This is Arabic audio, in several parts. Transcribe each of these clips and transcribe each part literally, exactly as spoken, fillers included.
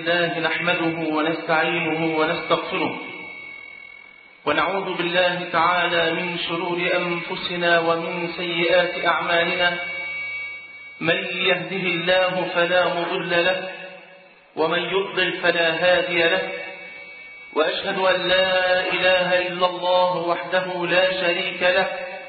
لله نحمده ونستعينه ونستغفره، ونعوذ بالله تعالى من شرور أنفسنا ومن سيئات أعمالنا. من يهده الله فلا مضل له، ومن يضلل فلا هادي له، وأشهد أن لا إله إلا الله وحده لا شريك له،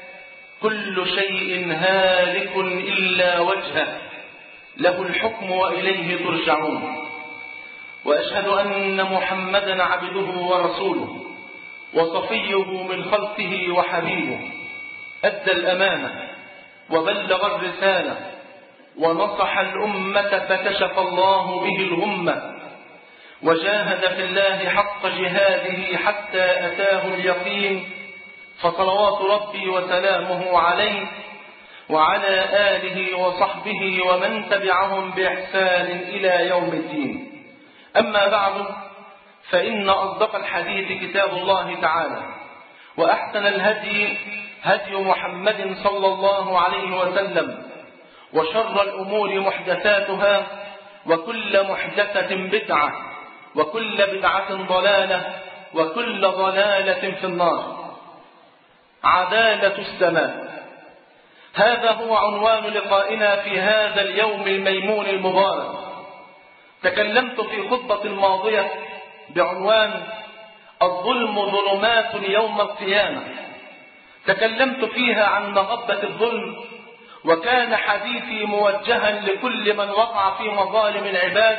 كل شيء هالك إلا وجهه، له الحكم وإليه ترجعون. وأشهد أن محمدا عبده ورسوله وصفيه من خلقه وحبيبه، أدى الأمانة وبلغ الرسالة ونصح الأمة فكشف الله به الغمة، وجاهد في الله حق جهاده حتى أتاه اليقين، فصلوات ربي وسلامه عليه وعلى آله وصحبه ومن تبعهم بإحسان إلى يوم الدين. أما بعد، فإن أصدق الحديث كتاب الله تعالى، وأحسن الهدي هدي محمد صلى الله عليه وسلم، وشر الأمور محدثاتها، وكل محدثة بدعة، وكل بدعة ضلالة، وكل ضلالة في النار. عدالة السماء، هذا هو عنوان لقائنا في هذا اليوم الميمون المبارك. تكلمت في خطبة الماضية بعنوان الظلم ظلمات يوم القيامة. تكلمت فيها عن مغبة الظلم، وكان حديثي موجها لكل من وقع في مظالم العباد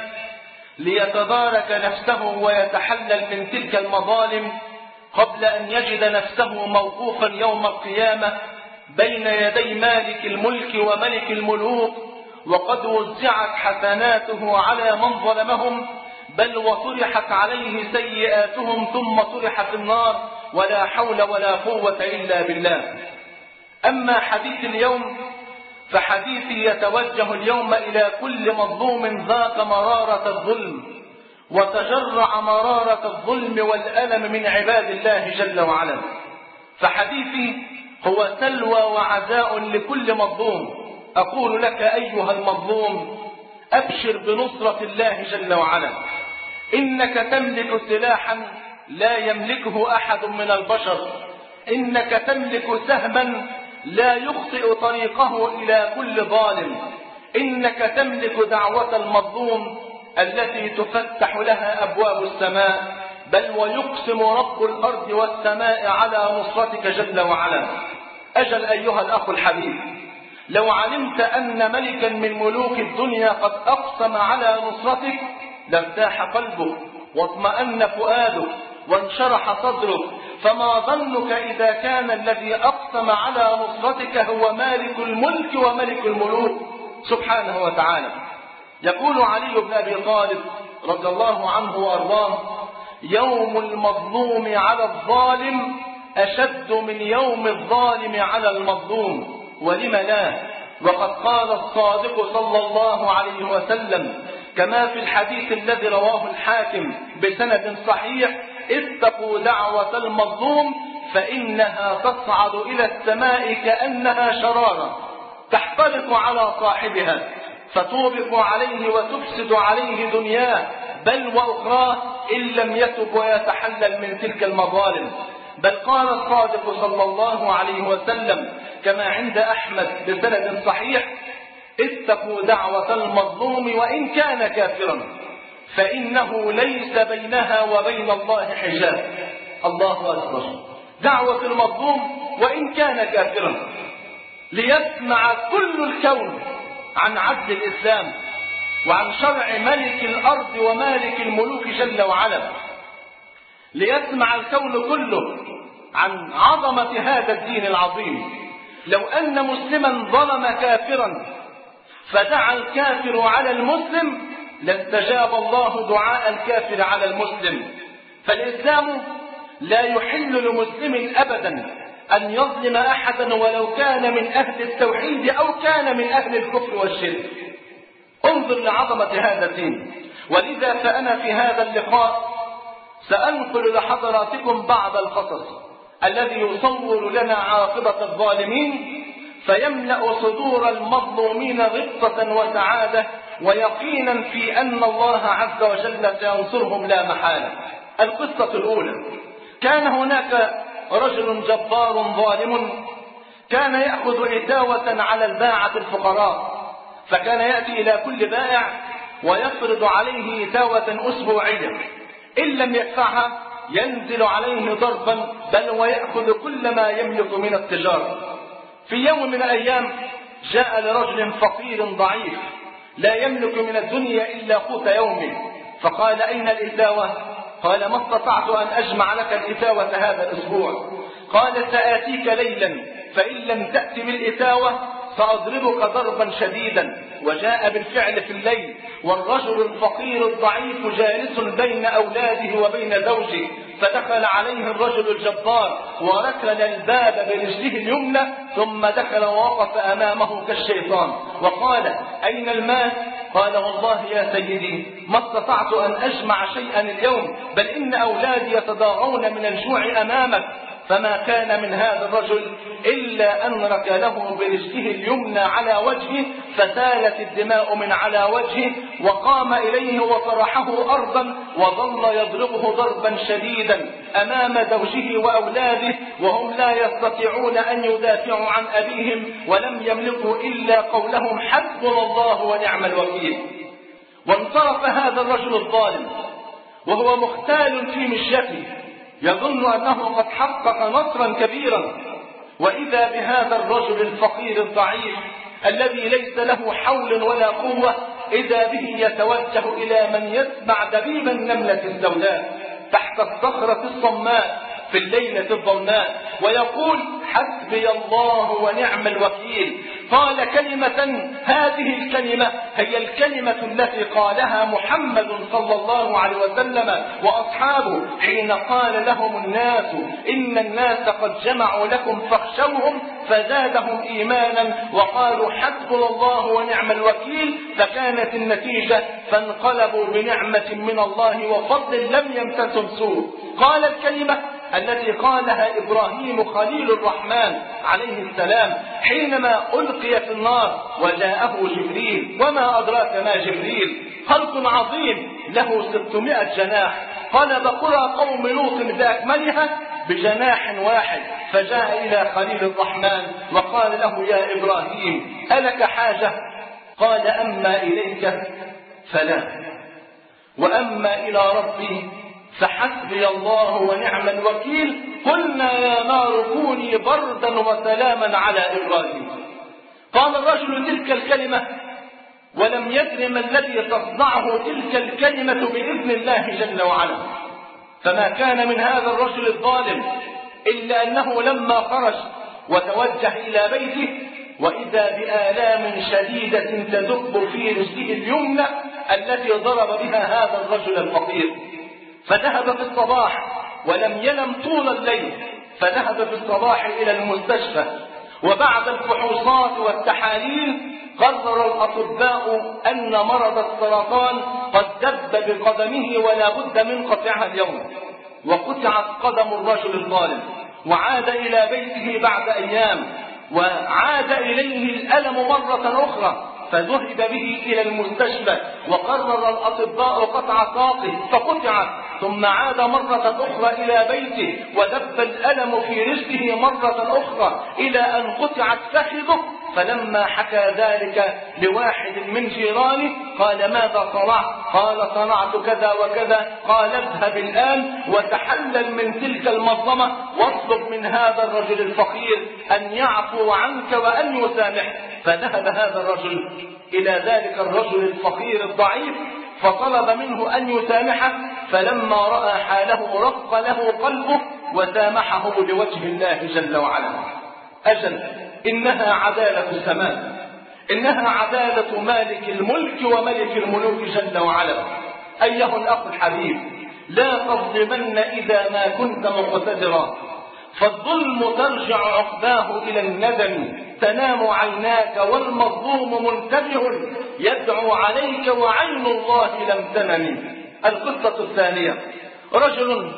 ليتدارك نفسه ويتحلل من تلك المظالم قبل أن يجد نفسه موقوفا يوم القيامة بين يدي مالك الملك وملك الملوك، وقد وزعت حسناته على من ظلمهم، بل وطرحت عليه سيئاتهم ثم طرح في النار، ولا حول ولا قوة إلا بالله. أما حديث اليوم فحديثي يتوجه اليوم إلى كل مظلوم ذاق مرارة الظلم وتجرع مرارة الظلم والألم من عباد الله جل وعلا. فحديثي هو سلوى وعزاء لكل مظلوم. أقول لك أيها المظلوم، أبشر بنصرة الله جل وعلا. إنك تملك سلاحا لا يملكه أحد من البشر، إنك تملك سهما لا يخطئ طريقه إلى كل ظالم، إنك تملك دعوة المظلوم التي تفتح لها أبواب السماء، بل ويقسم رب الأرض والسماء على نصرتك جل وعلا. أجل أيها الأخ الحبيب، لو علمت أن ملكا من ملوك الدنيا قد أقسم على نصرتك لارتاح قلبك واطمأن فؤادك وانشرح صدرك، فما ظنك إذا كان الذي أقسم على نصرتك هو مالك الملك وملك الملوك سبحانه وتعالى. يقول علي بن أبي طالب رضي الله عنه وأرضاه: يوم المظلوم على الظالم أشد من يوم الظالم على المظلوم. ولم لا؟ وقد قال الصادق صلى الله عليه وسلم كما في الحديث الذي رواه الحاكم بسند صحيح: اتقوا دعوة المظلوم فإنها تصعد إلى السماء كأنها شرارة تحترق على صاحبها فتوبق عليه وتفسد عليه دنياه بل وأخراه إن لم يتب ويتحلل من تلك المظالم. بل قال الصادق صلى الله عليه وسلم كما عند أحمد بسند صحيح: اتقوا دعوة المظلوم وإن كان كافرا فإنه ليس بينها وبين الله حجاب. الله أكبر. دعوة المظلوم وإن كان كافرا، ليسمع كل الكون عن عدل الإسلام وعن شرع ملك الأرض ومالك الملوك جل وعلا، ليسمع الكون كله عن عظمة هذا الدين العظيم. لو أن مسلما ظلم كافرا فدعا الكافر على المسلم لاستجاب الله دعاء الكافر على المسلم. فالإسلام لا يحل لمسلم أبدا أن يظلم أحدا ولو كان من أهل التوحيد أو كان من أهل الكفر والشرك. انظر لعظمة هذا الدين. ولذا فأنا في هذا اللقاء سأنقل لحضراتكم بعض القصص الذي يصور لنا عاقبة الظالمين فيملأ صدور المظلومين غبطة وسعادة ويقينا في أن الله عز وجل سينصرهم لا محالة. القصة الأولى: كان هناك رجل جبار ظالم كان يأخذ عتاوة على الباعة الفقراء، فكان يأتي إلى كل بائع ويفرض عليه عتاوة أسبوعية، إن لم يدفعها ينزل عليه ضربا، بل ويأخذ كل ما يملك من التجارة. في يوم من الأيام جاء لرجل فقير ضعيف لا يملك من الدنيا إلا قوت يومه، فقال: أين الإتاوة؟ قال: ما استطعت أن أجمع لك الإتاوة هذا الأسبوع. قال: سآتيك ليلا، فإن لم تأتي بالإتاوة سأضربك ضربا شديدا. وجاء بالفعل في الليل، والرجل الفقير الضعيف جالس بين أولاده وبين زوجه، فدخل عليه الرجل الجبار وركن الباب برجله اليمنى، ثم دخل ووقف أمامه كالشيطان وقال: أين المال؟ قال: والله يا سيدي ما استطعت أن أجمع شيئا اليوم، بل إن أولادي يتضاغون من الجوع أمامك. فما كان من هذا الرجل إلا أن ركله برجله اليمنى على وجهه، فسالت الدماء من على وجهه، وقام إليه وطرحه أرضا وظل يضربه ضربا شديدا أمام زوجه وأولاده، وهم لا يستطيعون أن يدافعوا عن أبيهم، ولم يملكوا إلا قولهم: حسبنا الله ونعم الوكيل. وانصرف هذا الرجل الظالم وهو مختال في مشيته، يظن أنه قد حقق نصرا كبيرا، وإذا بهذا الرجل الفقير الضعيف الذي ليس له حول ولا قوة، إذا به يتوجه إلى من يسمع دبيب النملة السوداء تحت الصخرة الصماء في الليلة الظلماء ويقول: حسبي الله ونعم الوكيل. قال كلمة، هذه الكلمة هي الكلمة التي قالها محمد صلى الله عليه وسلم وأصحابه حين قال لهم الناس: إن الناس قد جمعوا لكم فاخشوهم، فزادهم إيمانا وقالوا: حسبنا الله ونعم الوكيل. فكانت النتيجة فانقلبوا بنعمة من الله وفضل لم يمسسهم سوء. قال الكلمة التي قالها إبراهيم خليل الرحمن عليه السلام حينما ألقي في النار وجاءه جبريل، وما أدراك ما جبريل، خلق عظيم له ستمائة جناح، قلب قرى قوم لوط بأكملها بجناح واحد، فجاء إلى خليل الرحمن وقال له: يا إبراهيم ألك حاجة؟ قال: أما إليك فلا، وأما إلى ربي فحسبي الله ونعم الوكيل. قلنا: يا نار كوني بردا وسلاما على إبراهيم. قال الرجل تلك الكلمة ولم يدر ما الذي تصنعه تلك الكلمة بإذن الله جل وعلا. فما كان من هذا الرجل الظالم إلا أنه لما خرج وتوجه إلى بيته وإذا بآلام شديدة تدب في رجله اليمنى التي ضرب بها هذا الرجل الفقير، فذهب في الصباح ولم ينم طول الليل، فذهب في الصباح إلى المستشفى، وبعد الفحوصات والتحاليل قرر الأطباء أن مرض السرطان قد دب بقدمه ولا بد من قطعها اليوم. وقطعت قدم الرجل الظالم وعاد إلى بيته بعد أيام، وعاد إليه الألم مرة أخرى، فذهب به إلى المستشفى وقرر الأطباء قطع ساقه فقطعت، ثم عاد مرة أخرى إلى بيته ودب الألم في رجله مرة أخرى إلى أن قطعت فخذه. فلما حكى ذلك لواحد من جيرانه قال: ماذا صنعت؟ قال: صنعت كذا وكذا. قال: اذهب الآن وتحلل من تلك المظلمة واطلب من هذا الرجل الفقير أن يعفو عنك وأن يسامحك. فذهب هذا الرجل إلى ذلك الرجل الفقير الضعيف فطلب منه أن يسامحه، فلما رأى حاله رق له قلبه وسامحه لوجه الله جل وعلا. أجل إنها عدالة السماء، إنها عدالة مالك الملك وملك الملوك جل وعلا. أيها الأخ الحبيب، لا تظلمن إذا ما كنت مقتدرا، فالظلم ترجع عقباه إلى الندم، تنام عيناك والمظلوم منتبه يدعو عليك وعين الله لم تنم. القصة الثانية: رجل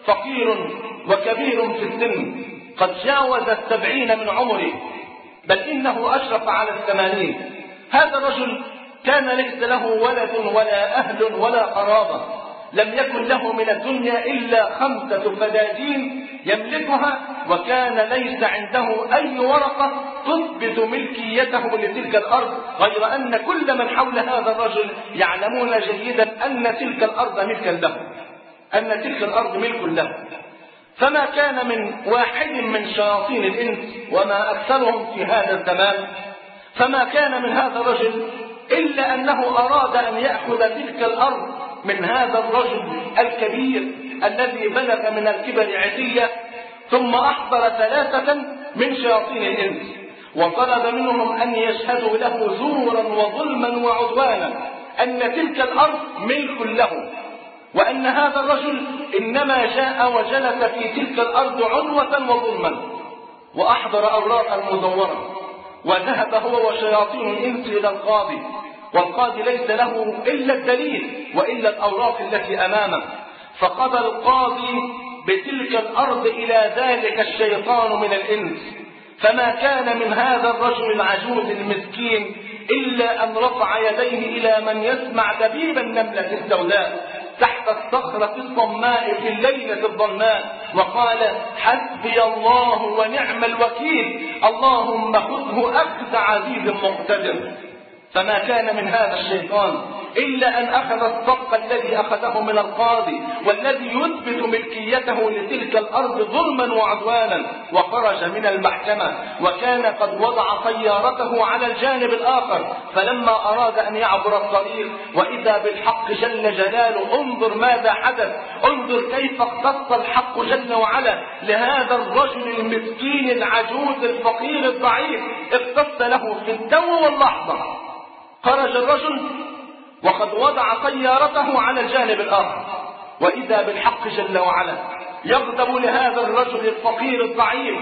فقير وكبير في السن قد جاوز السبعين من عمره، بل إنه أشرف على الثمانين. هذا الرجل كان ليس له ولد ولا أهل ولا قرابة، لم يكن له من الدنيا إلا خمسة فدادين يملكها، وكان ليس عنده أي ورقة تثبت ملكيته لتلك الأرض، غير أن كل من حول هذا الرجل يعلمون جيدا أن تلك الأرض ملكا له، أن تلك الأرض ملك له. فما كان من واحد من شياطين الإنس، وما أكثرهم في هذا الزمان، فما كان من هذا الرجل إلا أنه أراد أن يأخذ تلك الأرض من هذا الرجل الكبير الذي بلغ من الكبر عتية. ثم أحضر ثلاثة من شياطين الإنس وطلب منهم أن يشهدوا له زورا وظلما وعدوانا أن تلك الأرض ملك له، وأن هذا الرجل إنما جاء وجلس في تلك الأرض عنوة وظلما. وأحضر أوراقا مزورة وذهب هو وشياطين الإنس إلى القاضي، والقاضي ليس له إلا الدليل وإلا الأوراق التي أمامه. فقضى القاضي بتلك الأرض إلى ذلك الشيطان من الإنس، فما كان من هذا الرجل العجوز المسكين إلا أن رفع يديه إلى من يسمع دبيب النملة السوداء تحت الصخرة الصماء في الليلة الظلماء، وقال: حسبي الله ونعم الوكيل، اللهم خذه أخذ عزيز مقتدر. فما كان من هذا الشيطان إلا أن أخذ الصفق الذي أخذه من القاضي والذي يثبت ملكيته لتلك الأرض ظلما وعدوانا، وخرج من المحكمة، وكان قد وضع سيارته على الجانب الآخر. فلما أراد أن يعبر الطريق وإذا بالحق جل جلاله، انظر ماذا حدث، انظر كيف اختص الحق جل وعلا لهذا الرجل المسكين العجوز الفقير الضعيف، اختص له في التو واللحظة. خرج الرجل وقد وضع سيارته على الجانب الآخر، وإذا بالحق جل وعلا يغضب لهذا الرجل الفقير الضعيف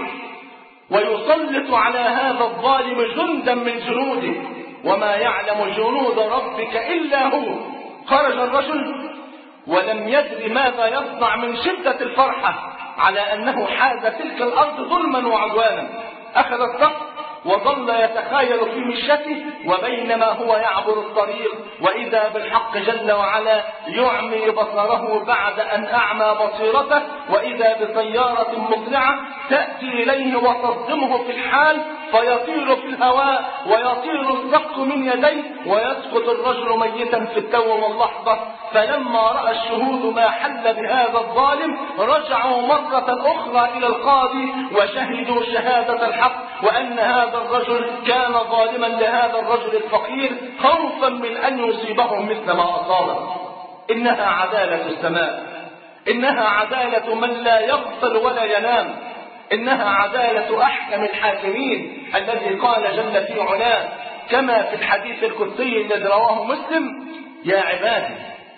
ويسلط على هذا الظالم جندا من جنوده، وما يعلم جنود ربك إلا هو. خرج الرجل ولم يدري ماذا يصنع من شدة الفرحة على أنه حاز تلك الأرض ظلما وعدوانا. أخذ الصف وظل يتخايل في مشيته، وبينما هو يعبر الطريق وإذا بالحق جل وعلا يعمي بصره بعد أن أعمى بصيرته، وإذا بسيارة مسرعة تأتي إليه وتصدمه في الحال، فيطير في الهواء ويطير الصفق من يديه ويسقط الرجل ميتا في التو واللحظة. فلما رأى الشهود ما حل بهذا الظالم رجعوا مرة أخرى إلى القاضي وشهدوا شهادة الحق، وأن هذا الرجل كان ظالما لهذا الرجل الفقير خوفا من أن يصيبه مثل ما أصابه. إنها عدالة السماء، إنها عدالة من لا يغفل ولا ينام، إنها عدالة أحكم الحاكمين الذي قال جل في علاه كما في الحديث القدسي الذي رواه مسلم: يا عبادي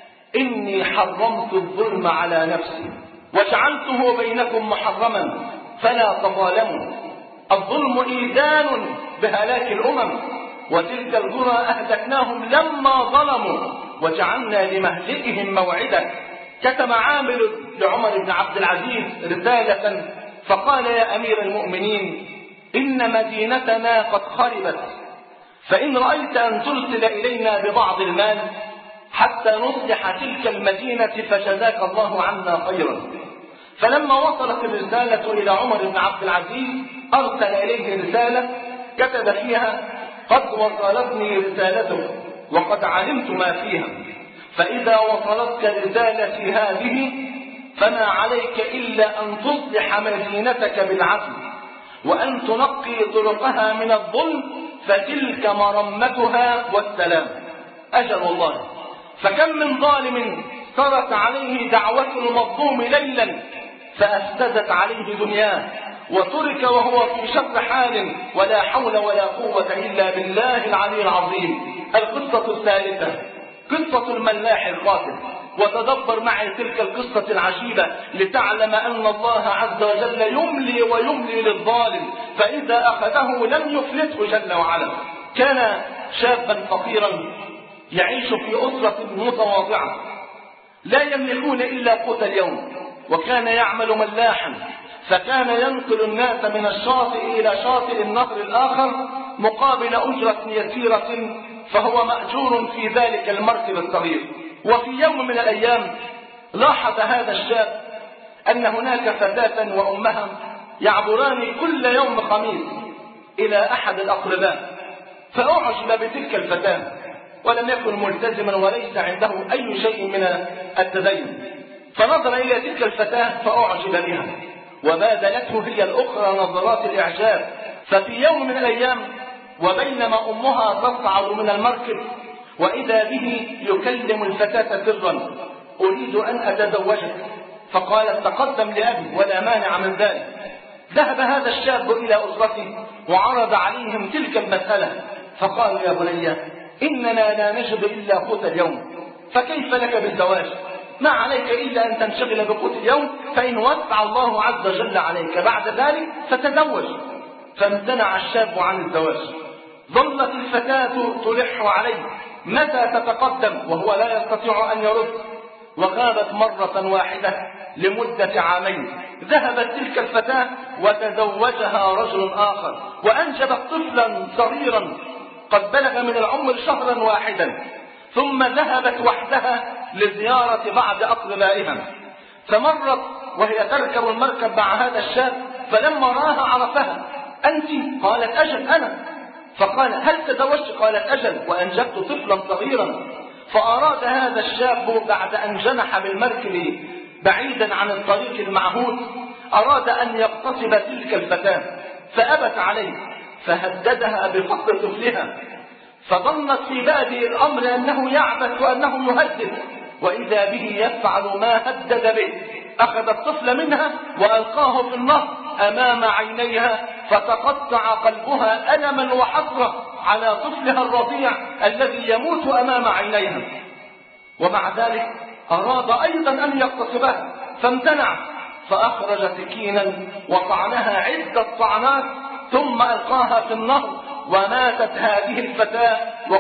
إني حرمت الظلم على نفسي وجعلته بينكم محرما فلا تظالموا. الظلم إيذان بهلاك الأمم، وتلك القرى أهلكناهم لما ظلموا وجعلنا لمهلكهم موعدا. كتب عامل لعمر بن عبد العزيز رسالة فقال: يا أمير المؤمنين، إن مدينتنا قد خربت، فإن رأيت أن ترسل إلينا ببعض المال حتى نصلح تلك المدينة فجزاك الله عنا خيرا. فلما وصلت الرسالة إلى عمر بن عبد العزيز أرسل إليه رسالة كتب فيها: قد وصلتني رسالتك وقد علمت ما فيها، فإذا وصلتك رسالتي هذه فما عليك إلا أن تصلح مدينتك بالعدل وأن تنقي طرقها من الظلم، فتلك مرمتها والسلام. أجل الله، فكم من ظالم صارت عليه دعوة المظلوم ليلا فأفسدت عليه دنياه وترك وهو في شر حال، ولا حول ولا قوة إلا بالله العلي العظيم. القصة الثالثة قصة الملاح القاتل. وتدبر معي تلك القصة العجيبة لتعلم أن الله عز وجل يملي ويملي للظالم، فإذا أخذه لم يفلته جل وعلا. كان شابا فقيرا يعيش في أسرة متواضعة لا يملكون إلا قوت اليوم، وكان يعمل ملاحا، فكان ينقل الناس من الشاطئ إلى شاطئ النهر الآخر مقابل أجرة يسيرة فهو مأجور في ذلك المركب الصغير. وفي يوم من الأيام لاحظ هذا الشاب أن هناك فتاة وأمها يعبران كل يوم خميس إلى أحد الأقرباء، فأعجب بتلك الفتاة ولم يكن ملتزما وليس عنده أي شيء من التدين، فنظر إلى تلك الفتاة فأعجب بها وبادلته هي الأخرى نظرات الإعجاب. ففي يوم من الأيام وبينما أمها تصعد من المركب وإذا به يكلم الفتاة سرا: أريد أن أتزوجك. فقالت: تقدم لأبي ولا مانع من ذلك. ذهب هذا الشاب إلى أسرته وعرض عليهم تلك المسألة، فقالوا: يا بني إننا لا نجد إلا قوت اليوم، فكيف لك بالزواج؟ ما عليك إلا أن تنشغل بقوت اليوم، فإن وسع الله عز وجل عليك بعد ذلك فتزوج. فامتنع الشاب عن الزواج. ظلت الفتاة تلح عليه متى تتقدم وهو لا يستطيع أن يرد، وغابت مرة واحدة لمدة عامين. ذهبت تلك الفتاة وتزوجها رجل آخر وأنجبت طفلا صغيرا قد بلغ من العمر شهرا واحدا، ثم ذهبت وحدها لزيارة بعض أقربائها. فمرت وهي تركب المركب مع هذا الشاب، فلما راها عرفها: أنت؟ قالت: أجل أنا. فقال: هل تزوجت؟ قالت: أجل، وأنجبت طفلا صغيرا. فأراد هذا الشاب بعد أن جنح بالمركب بعيدا عن الطريق المعهود أراد أن يغتصب تلك الفتاة، فأبت عليه فهددها بفقد طفلها، فظنت في بادئ الأمر أنه يعبث وأنه يهدد، وإذا به يفعل ما هدد به. أخذ الطفل منها وألقاه في النهر أمام عينيها، فتقطع قلبها ألما وحسرة على طفلها الرضيع الذي يموت أمام عينيها. ومع ذلك أراد أيضا أن يغتصبها فامتنع، فأخرج سكينا وطعنها عدة طعنات ثم ألقاها في النهر، وماتت هذه الفتاة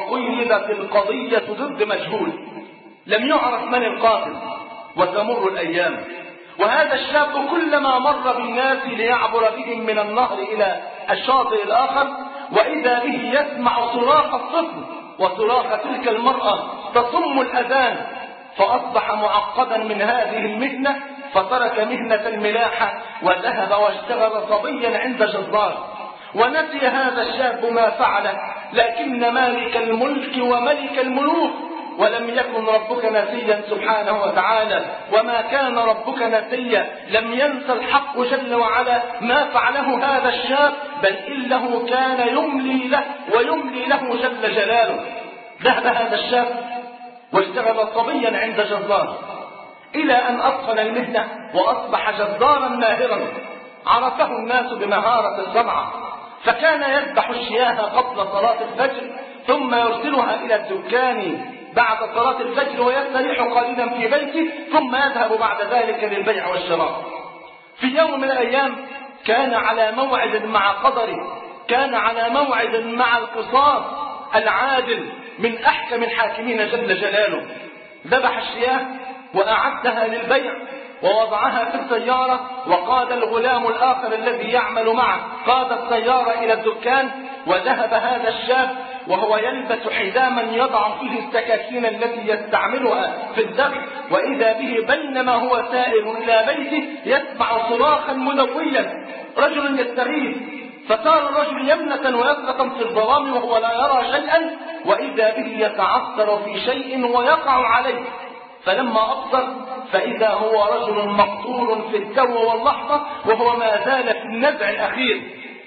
وقيدت القضية ضد مجهول. لم يعرف من القاتل. وتمر الأيام وهذا الشاب كلما مر بالناس ليعبر بهم من النهر إلى الشاطئ الآخر وإذا به يسمع صراخ الطفل وصراخ تلك المرأة تصم الأذان، فأصبح معقدا من هذه المهنة، فترك مهنة الملاحة وذهب واشتغل صبيا عند جزار. ونسي هذا الشاب ما فعله، لكن مالك الملك وملك الملوك ولم يكن ربك نسيا سبحانه وتعالى، وما كان ربك نسيا. لم ينسى الحق جل وعلا ما فعله هذا الشاب، بل إنه كان يملي له ويملي له جل جلاله. ذهب هذا الشاب واشتغل صبيا عند جزار إلى أن أتقن المهنة وأصبح جزارا ماهرا، عرفه الناس بمهارة الصنعة، فكان يذبح الشياه قبل صلاة الفجر ثم يرسلها إلى الدكان بعد صلاة الفجر ويستريح قليلا في بيته ثم يذهب بعد ذلك للبيع والشراء. في يوم من الأيام كان على موعد مع قدره، كان على موعد مع القصاص العادل من أحكم الحاكمين جل جلاله. ذبح الشياه وأعدها للبيع ووضعها في السيارة، وقاد الغلام الآخر الذي يعمل معه قاد السيارة إلى الدكان. وذهب هذا الشاب وهو يلبس حزاما يضع فيه السكاكين التي يستعملها في الذبح، وإذا به بينما هو سائر إلى بيته يسمع صراخا مدويا، رجل يستغيث، فصار الرجل يمنة ويسقط في الظلام وهو لا يرى شيئا، وإذا به يتعثر في شيء ويقع عليه، فلما أبصر فإذا هو رجل مقتول في التو واللحظة وهو ما زال في النزع الأخير.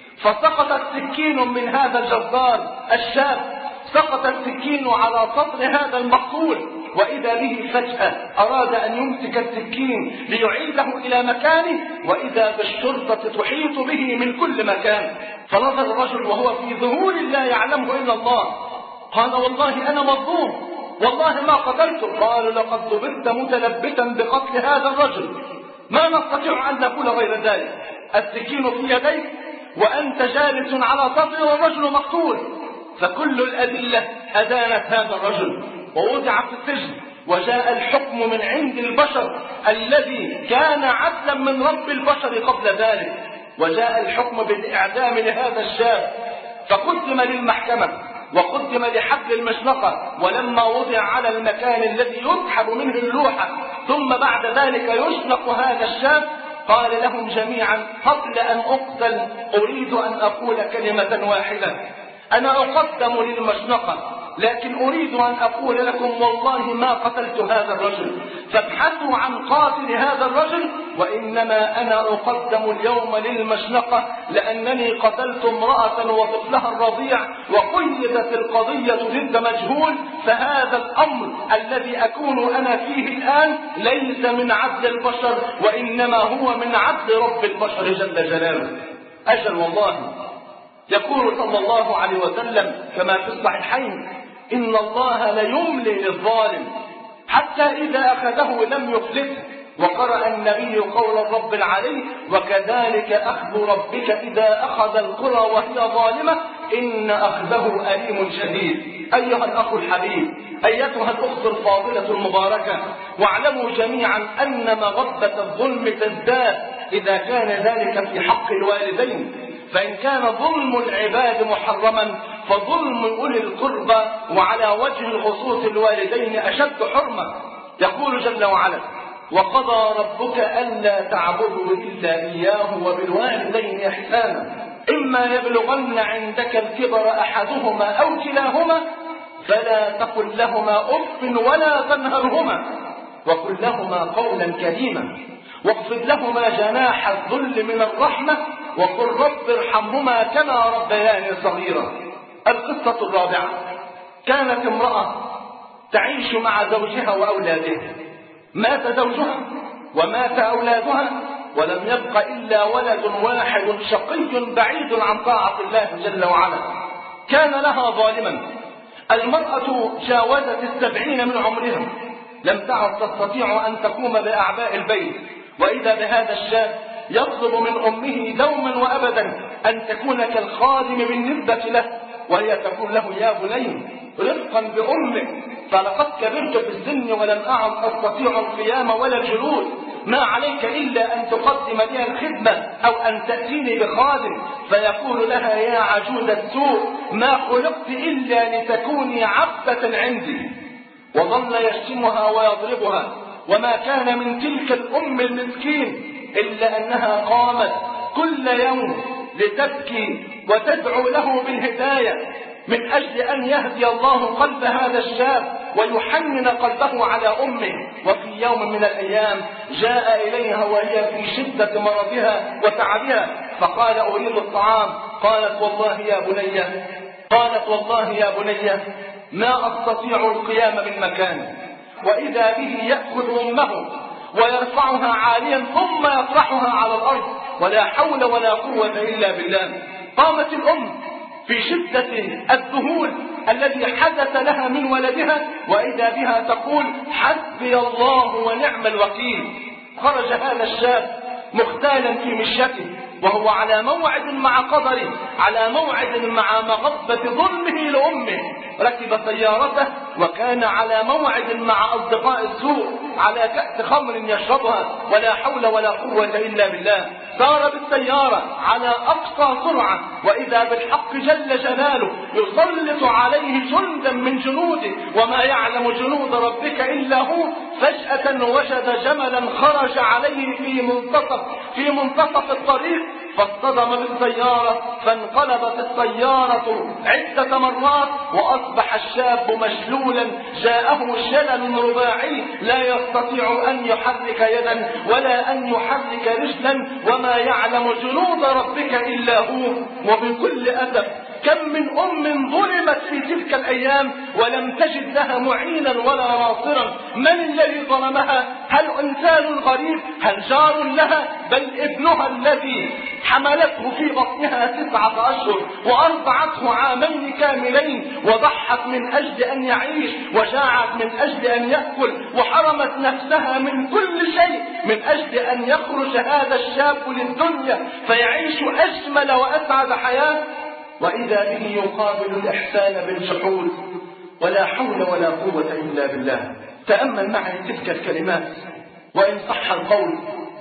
فسقط السكين من هذا الجزار الشاب، سقط السكين على صدر هذا المقتول، وإذا به فجأة أراد أن يمسك السكين ليعيده إلى مكانه، وإذا بالشرطة تحيط به من كل مكان. فنظر الرجل وهو في ظهور لا يعلمه إلا الله، قال: والله أنا مظلوم، والله ما قتلته. قال: لقد ضبطت متلبسا بقتل هذا الرجل، ما نستطيع أن نقول غير ذلك. السكين في يديك وأنت جالس على صدره والرجل مقتول. فكل الأدلة أدانت هذا الرجل ووضع في السجن، وجاء الحكم من عند البشر الذي كان عدلا من رب البشر قبل ذلك، وجاء الحكم بالإعدام لهذا الشاب. فقدم للمحكمة وقدم لحبل المشنقة، ولما وضع على المكان الذي يسحب منه اللوحة ثم بعد ذلك يشنق هذا الشاب، قال لهم جميعا قبل أن أقتل أريد أن أقول كلمة واحدة، أنا أقدم للمشنقة لكن أريد أن أقول لكم والله ما قتلت هذا الرجل، فابحثوا عن قاتل هذا الرجل، وإنما أنا أقدم اليوم للمشنقة لأنني قتلت امرأة وطفلها الرضيع وقيدت القضية ضد مجهول، فهذا الأمر الذي أكون أنا فيه الآن ليس من عدل البشر وإنما هو من عدل رب البشر جل جلاله. أجل والله يقول صلى الله عليه وسلم كما في الصحيحين إن الله ليملي للظالم حتى إذا أخذه لم يفلته، وقرأ النبي قول الرب العلي وكذلك أخذ ربك إذا أخذ القرى وهي ظالمة إن أخذه أليم شديد. أيها الأخ الحبيب، أيتها الأخت الفاضلة المباركة، واعلموا جميعا أن مغبة الظلم تزداد إذا كان ذلك في حق الوالدين، فإن كان ظلم العباد محرما فظلم أولي القربى وعلى وجه الخصوص الوالدين أشد حرمة. يقول جل وعلا وقضى ربك ألا تعبدوا إلا إياه وبالوالدين إحسانا إما يبلغن عندك الكبر أحدهما أو كلاهما فلا تقل لهما أف ولا تنهرهما وقل لهما قولا كريما واخفض لهما جناح الذل من الرحمة وقل رب ارحمهما كما ربياني صغيرا. القصة الرابعة، كانت امرأة تعيش مع زوجها وأولادها، مات زوجها ومات أولادها ولم يبق إلا ولد واحد شقي بعيد عن طاعة الله جل وعلا. كان لها ظالما، المرأة جاوزت السبعين من عمرها، لم تعد تستطيع أن تقوم بأعباء البيت، وإذا بهذا الشاب يطلب من أمه دوما وأبدا أن تكون كالخادم بالنسبة له، وهي تقول له يا بني رفقا بأمك فلقد كبرت في السن ولم أعد أستطيع القيام ولا الجلوس، ما عليك إلا أن تقدم لي الخدمة أو أن تأتيني بخادم. فيقول لها يا عجوز السوء ما خلقت إلا لتكوني عبدة عندي، وظل يشتمها ويضربها، وما كان من تلك الأم المسكين إلا أنها قامت كل يوم لتبكي وتدعو له بالهداية من أجل أن يهدي الله قلب هذا الشاب ويحنن قلبه على أمه. وفي يوم من الأيام جاء إليها وهي في شدة مرضها وتعبها فقال أريد الطعام، قالت والله يا بني قالت والله يا بني ما أستطيع القيام من مكاني، وإذا به يأخذ أمه ويرفعها عاليا ثم يطرحها على الأرض ولا حول ولا قوة إلا بالله. قامت الأم في شدة الذهول الذي حدث لها من ولدها وإذا بها تقول حسبي الله ونعم الوكيل. خرج هذا الشاب مختالا في مشيته وهو على موعد مع قدره، على موعد مع مغبة ظلمه لأمه، ركب سيارته وكان على موعد مع أصدقاء السوء على كأس خمر يشربها ولا حول ولا قوة إلا بالله. سار بالسيارة على أقصى سرعة وإذا بالحق جل جلاله يسلط عليه جندا من جنوده وما يعلم جنود ربك إلا هو. فجأة وجد جملا خرج عليه في منتصف في منتصف الطريق فاصطدم بالسيارة فانقلبت السيارة عدة مرات وأصبح الشاب مشلولا جاءه شلل رباعي لا يستطيع أن يحرك يدا ولا أن يحرك رجلا وما يعلم جنود ربك إلا هو. وبكل أسف كم من أم ظلمت في تلك الأيام ولم تجد لها معينا ولا ناصرا. من الذي ظلمها؟ هل إنسان غريب؟ هل جار لها؟ بل ابنها الذي حملته في بطنها تسعة أشهر وأرضعته عامين كاملين وضحت من أجل أن يعيش وجاعت من أجل أن يأكل وحرمت نفسها من كل شيء من أجل أن يخرج هذا الشاب للدنيا فيعيش أجمل وأسعد حياة، وإذا به يقابل الإحسان بالجحود ولا حول ولا قوة إلا بالله. تأمل معي تلك الكلمات وإن صح القول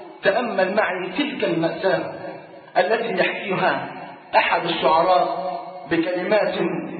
تأمل معي تلك المأساة التي يحكيها أحد الشعراء بكلمات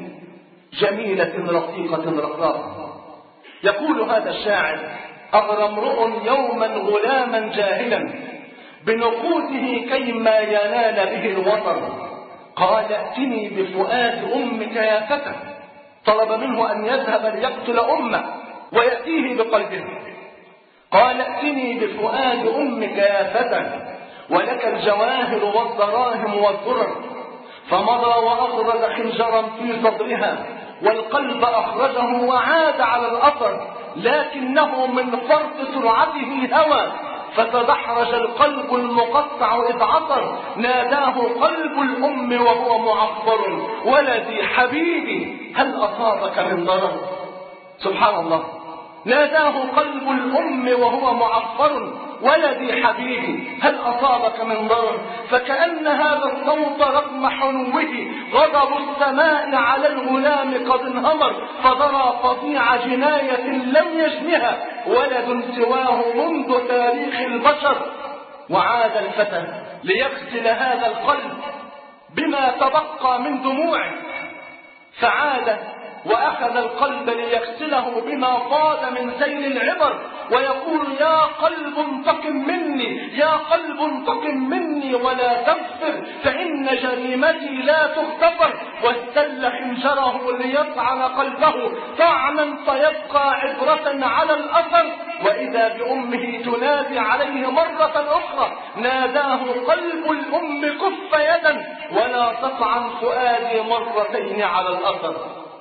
جميلة رقيقة رقراقة. يقول هذا الشاعر: أغرى امرؤ يوما غلاما جاهلا بنقوته كيما ينال به الوطر، قال ائتني بفؤاد أمك يا فتى. طلب منه أن يذهب ليقتل أمه ويأتيه بقلبه. قال ائتني بفؤاد أمك يا فتى ولك الجواهر والدراهم والذرر. فمضى وأخرج خنجرا في صدرها والقلب أخرجه وعاد على الأثر، لكنه من فرط سرعته هوى فتدحرج القلب المقطع إذ عثر. ناداه قلب الأم وهو معفر: ولدي حبيبي هل أصابك من ضرر؟ سبحان الله. ناداه قلب الأم وهو معفر: ولدي حبيبي هل أصابك من ضرر؟ فكأن هذا الصوت رغم حنوه غضب السماء على الغلام قد انهمر، فضرى فظيع جناية لم يجنها ولد سواه منذ تاريخ البشر. وعاد الفتى ليغسل هذا القلب بما تبقى من دموعه، فعاد وأخذ القلب ليغسله بما فاض من سيل العبر، ويقول: يا قلب انتقم مني، يا قلب انتقم مني ولا تغفر، فإن جريمتي لا تغتفر. واستل خنجره ليطعن قلبه طعنا فيبقى عبرة على الأثر. وإذا بأمه تنادي عليه مرة أخرى: ناداه قلب الأم كف يدا ولا تطعن فؤادي مرتين على الأثر.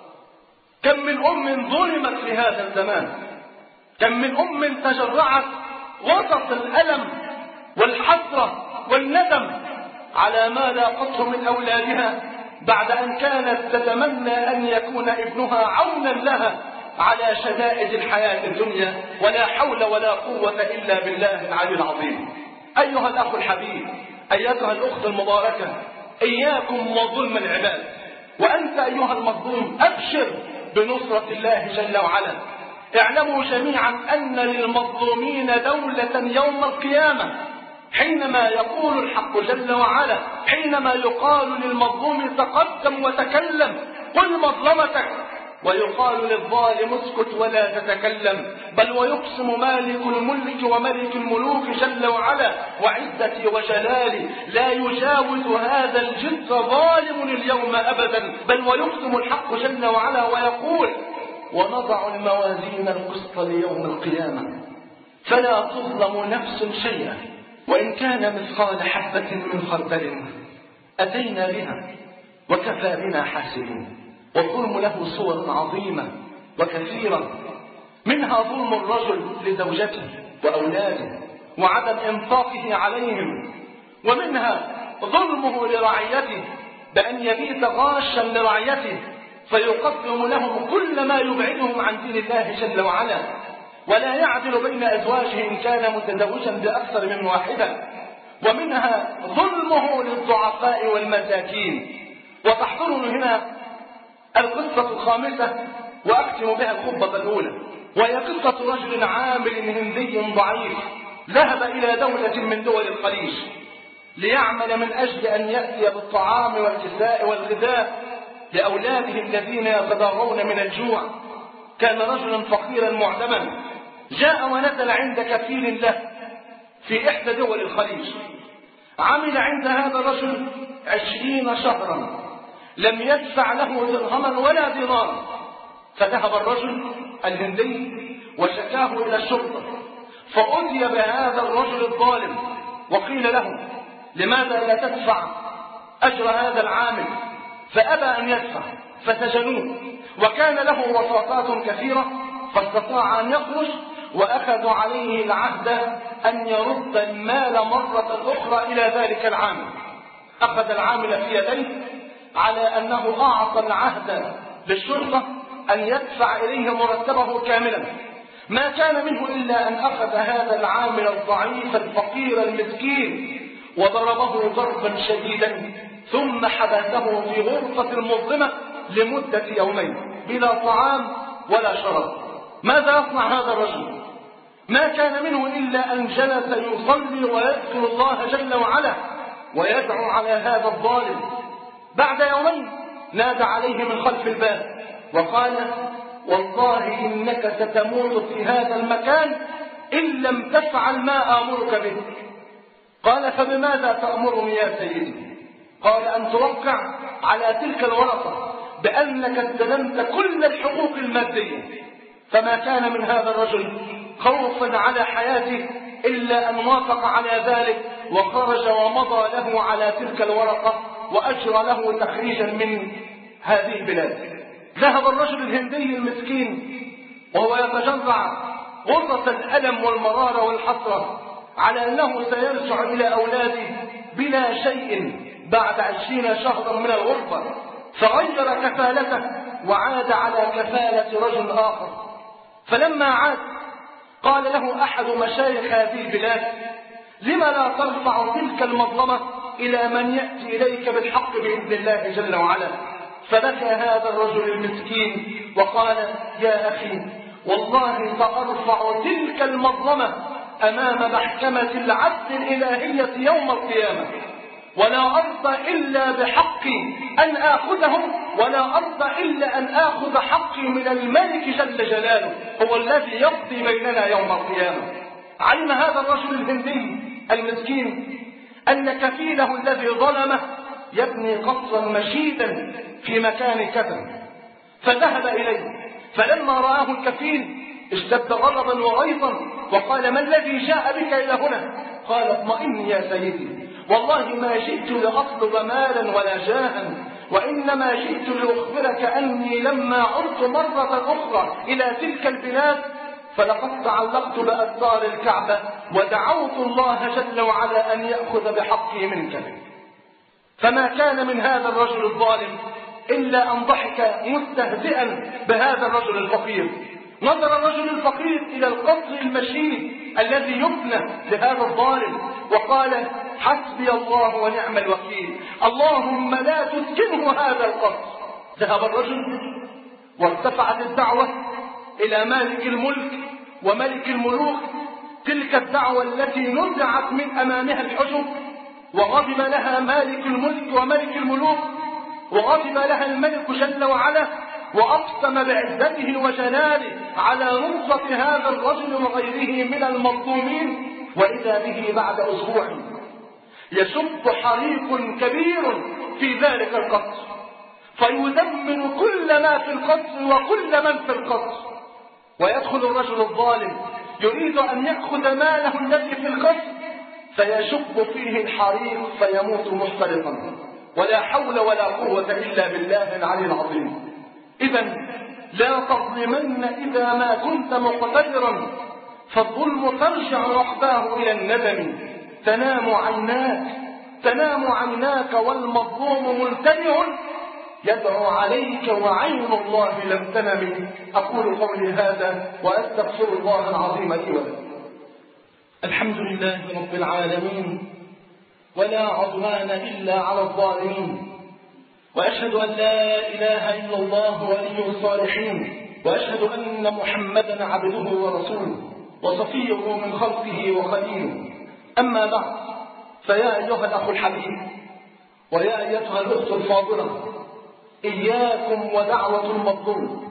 كم من أم ظلمت في هذا الزمان، كم من أم تجرعت وسط الألم والحسرة والندم على ما لاقته من أولادها بعد أن كانت تتمنى أن يكون ابنها عونا لها على شدائد الحياة الدنيا. ولا حول ولا قوة إلا بالله العلي العظيم. أيها الأخ الحبيب، أيتها الأخت المباركة، إياكم وظلم العباد. وأنت أيها المظلوم أبشر بنصرة الله جل وعلا. اعلموا جميعا أن للمظلومين دولة يوم القيامة، حينما يقول الحق جل وعلا، حينما يقال للمظلوم تقدم وتكلم قل مظلمتك، ويقال للظالم اسكت ولا تتكلم. بل ويقسم مالك الملك وملك الملوك جل وعلا وعزتي وجلالي لا يجاوز هذا الجنس ظالم اليوم أبدا. بل ويقسم الحق جل وعلا ويقول: ونضع الموازين القسط ليوم القيامة فلا تظلم نفس شيئا وإن كان مثقال حبة من خردل أتينا بها وكفى بنا حاسبين. والظلم له صور عظيمة وكثيرة، منها ظلم الرجل لزوجته وأولاده وعدم إنفاقه عليهم، ومنها ظلمه لرعيته بأن يبيت غاشا لرعيته فيقدم لهم كل ما يبعدهم عن دين الله جل وعلا، ولا يعدل بين أزواجه إن كان متزوجا بأكثر من واحدة. ومنها ظلمه للضعفاء والمساكين. وتحضرني هنا القصة الخامسة وأختم بها الخطبة الأولى، وهي قصة رجل عامل هندي ضعيف ذهب إلى دولة من دول الخليج ليعمل من أجل أن يأتي بالطعام والكساء والغذاء لأولاده الذين يتضررون من الجوع. كان رجلا فقيرا معدما، جاء ونزل عند كفيل له في إحدى دول الخليج. عمل عند هذا الرجل عشرين شهرا لم يدفع له درهما ولا دينار. فذهب الرجل الهندي وشكاه إلى الشرطة، فأتي بهذا الرجل الظالم وقيل له: لماذا لا تدفع أجر هذا العامل؟ فأبى أن يدفع فسجنوه، وكان له وساطات كثيرة فاستطاع أن يخرج، وأخذوا عليه العهد أن يرد المال مرة أخرى إلى ذلك العامل. أخذ العامل في يديه على أنه أعطى العهد للشرطة أن يدفع إليه مرتبه كاملا. ما كان منه إلا أن أخذ هذا العامل الضعيف الفقير المسكين وضربه ضربا شديدا، ثم حبسه في غرفة مظلمة لمدة يومين بلا طعام ولا شراب. ماذا يصنع هذا الرجل؟ ما كان منه إلا أن جلس يصلي ويذكر الله جل وعلا ويدعو على هذا الظالم. بعد يومين نادى عليه من خلف الباب وقال والله إنك ستموت في هذا المكان إن لم تفعل ما آمرك به. قال فبماذا تأمرني يا سيدي؟ قال أن توقع على تلك الورقة بأنك استلمت كل الحقوق المادية. فما كان من هذا الرجل خوفا على حياته إلا أن وافق على ذلك وخرج ومضى له على تلك الورقة وأجرى له تخريجا من هذه البلاد. ذهب الرجل الهندي المسكين وهو يتجرع غصة الألم والمرارة والحسرة على أنه سيرجع إلى أولاده بلا شيء بعد عشرين شهرا من الغربة، فغير كفالته وعاد على كفالة رجل آخر. فلما عاد قال له أحد مشايخ هذه البلاد لما لا ترفع تلك المظلمة إلى من يأتي إليك بالحق بإذن الله جل وعلا؟ فبكى هذا الرجل المسكين وقال يا أخي والله سأرفع تلك المظلمة أمام محكمة العدل الإلهية يوم القيامة، ولا أرضى إلا بحقي أن آخذه، ولا أرضى إلا أن آخذ حقي من الملك جل جلاله، هو الذي يقضي بيننا يوم القيامة. علم هذا الرجل الهندي المسكين أن كفيله الذي ظلمه يبني قصرا مشيدا في مكان كذا، فذهب إليه. فلما رآه الكفيل اشتد غضبا وغيظا وقال ما الذي جاء بك إلى هنا؟ قال اطمئن يا سيدي، والله ما جئت لأطلب مالا ولا جاها، وإنما جئت لأخبرك أني لما عدت مرة أخرى إلى تلك البلاد فلقد تعلقت بأستار الكعبة ودعوت الله جل وعلا أن يأخذ بحقي منك. فما كان من هذا الرجل الظالم إلا أن ضحك مستهزئا بهذا الرجل الفقير. نظر الرجل الفقير إلى القصر المشيد الذي يبنى لهذا الظالم وقال حسبي الله ونعم الوكيل، اللهم لا تسكنه هذا القصر. ذهب الرجل وارتفعت الدعوة إلى مالك الملك وملك الملوك، تلك الدعوة التي نزعت من أمامها الحجب، وغضب لها مالك الملك وملك الملوك، وغضب لها الملك جل وعلا، وأقسم بعزته وجلاله على نصرة هذا الرجل وغيره من المظلومين. وإذا به بعد أسبوع يشب حريق كبير في ذلك القصر فيدمر كل ما في القصر وكل من في القصر، ويدخل الرجل الظالم يريد أن يأخذ ماله الذي في القصر فيشب فيه الحريق فيموت محترقا، ولا حول ولا قوة إلا بالله العلي العظيم. إذا لا تظلمن إذا ما كنت مقتدرا، فالظلم ترجع رحباه إلى الندم. تنام عيناك تنام عيناك والمظلوم ملتجئ يدعو عليك وعين الله لم تنم. أقول قولي هذا وأستغفر الله العظيم لي ولكم. الحمد لله رب العالمين، ولا عدوان إلا على الظالمين، وأشهد أن لا إله إلا الله ولي الصالحين، وأشهد أن محمدا عبده ورسوله وصفيه من خلقه وخليله. أما بعد، فيا أيها الأخ الحبيب ويا أيتها الأخت الفاضلة، إياكم ودعوة المظلوم،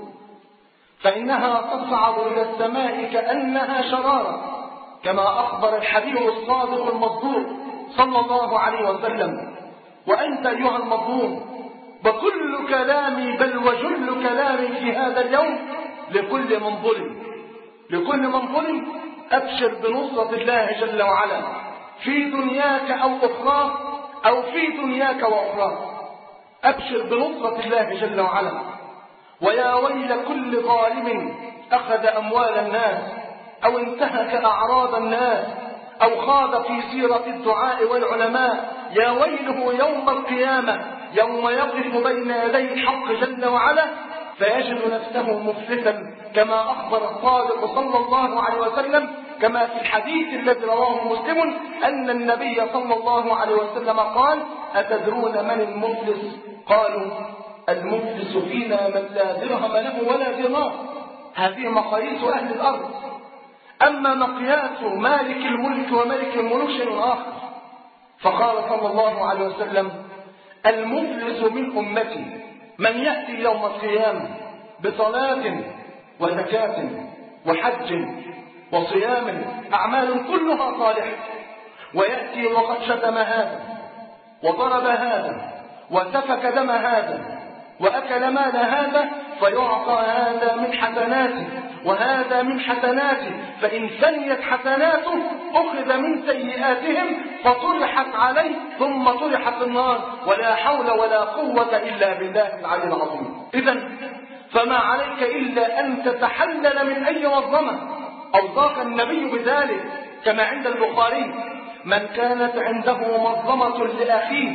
فإنها تصعد إلى السماء كأنها شرارة، كما أخبر الحبيب الصادق المصدوق صلى الله عليه وسلم. وأنت أيها المظلوم بكل كلامي بل وجل كلامي في هذا اليوم لكل من ظلم لكل من ظلم أبشر بنصرة الله جل وعلا في دنياك أو أخرى أو في دنياك وأخرى. أبشر بنصرة الله جل وعلا. ويا ويل كل ظالم أخذ أموال الناس أو انتهك أعراض الناس أو خاض في سيرة الدعاء والعلماء. يا ويله يوم القيامة يوم يقف بين يدي الحق جل وعلا فيجد نفسه مفلسا، كما أخبر الصادق صلى الله عليه وسلم كما في الحديث الذي رواه مسلم أن النبي صلى الله عليه وسلم قال أتدرون من المفلس؟ قالوا المفلس فينا من لا درهم له ولا دينار. هذه مقاييس أهل الأرض. أما مقياس مالك الملك وملك الملوك شيء آخر. فقال صلى الله عليه وسلم المفلس من أمتي من يأتي يوم القيامة بصلاة وزكاة وحج وصيام، أعمال كلها صالحة، ويأتي وقد شتم هذا وضرب هذا وسفك دم هذا وأكل مال هذا، فيعطى هذا من حسناته وهذا من حسناته، فإن فنيت حسناته أخذ من سيئاتهم فطرحت عليه ثم طرح في النار، ولا حول ولا قوة إلا بالله العلي العظيم. إذن فما عليك إلا أن تتحلل من أي منظمة أوصاك النبي بذلك، كما عند البخاري: من كانت عنده منظمة لأخيه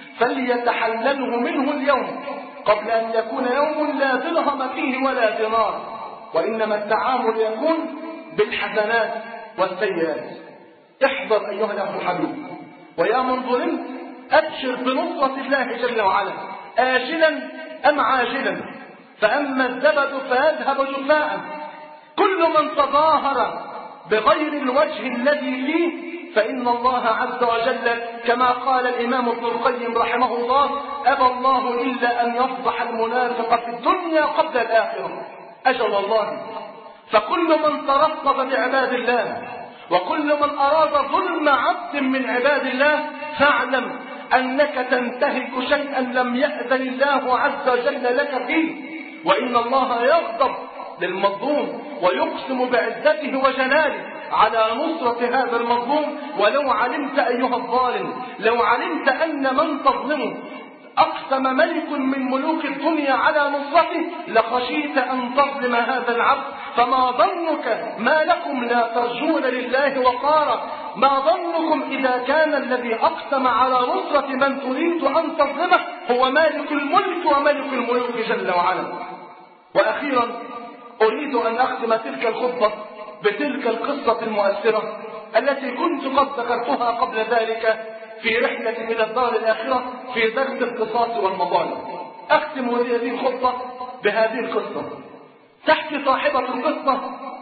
فليتحلله منه اليوم قبل أن يكون يوم لا درهم فيه ولا دينار، وإنما التعامل يكون بالحسنات والسيئات. احذر أيها الأخ الحبيب، ويا من ظلمت أبشر بنصرة الله جل وعلا آجلا أم عاجلا، فأما الزبد فيذهب جفاء. كل من تظاهر بغير الوجه الذي فيه فإن الله عز وجل كما قال الإمام ابن القيم رحمه الله: أبى الله إلا أن يفضح المنافق في الدنيا قبل الآخرة. أجل والله. فكل من ترصد بعباد الله وكل من أراد ظلم عبد من عباد الله فاعلم أنك تنتهك شيئا لم يأذن الله عز وجل لك فيه، وإن الله يغضب للمظلوم ويقسم بعزته وجلاله على نصرة هذا المظلوم. ولو علمت أيها الظالم، لو علمت أن من تظلمه أقسم ملك من ملوك الدنيا على نصرته لخشيت أن تظلم هذا العبد. فما ظنك ما لكم لا ترجون لله وقارا؟ ما ظنكم إذا كان الذي أقسم على نصرة من تريد أن تظلمه هو مالك الملك وملك الملوك جل وعلا؟ وأخيرا أريد أن أختم تلك الخطبة بتلك القصة المؤثرة التي كنت قد ذكرتها قبل ذلك في رحلة إلى الدار الآخرة في درس القصاص والمظالم. أختم هذه الخطبة بهذه القصة. تحكي صاحبة القصة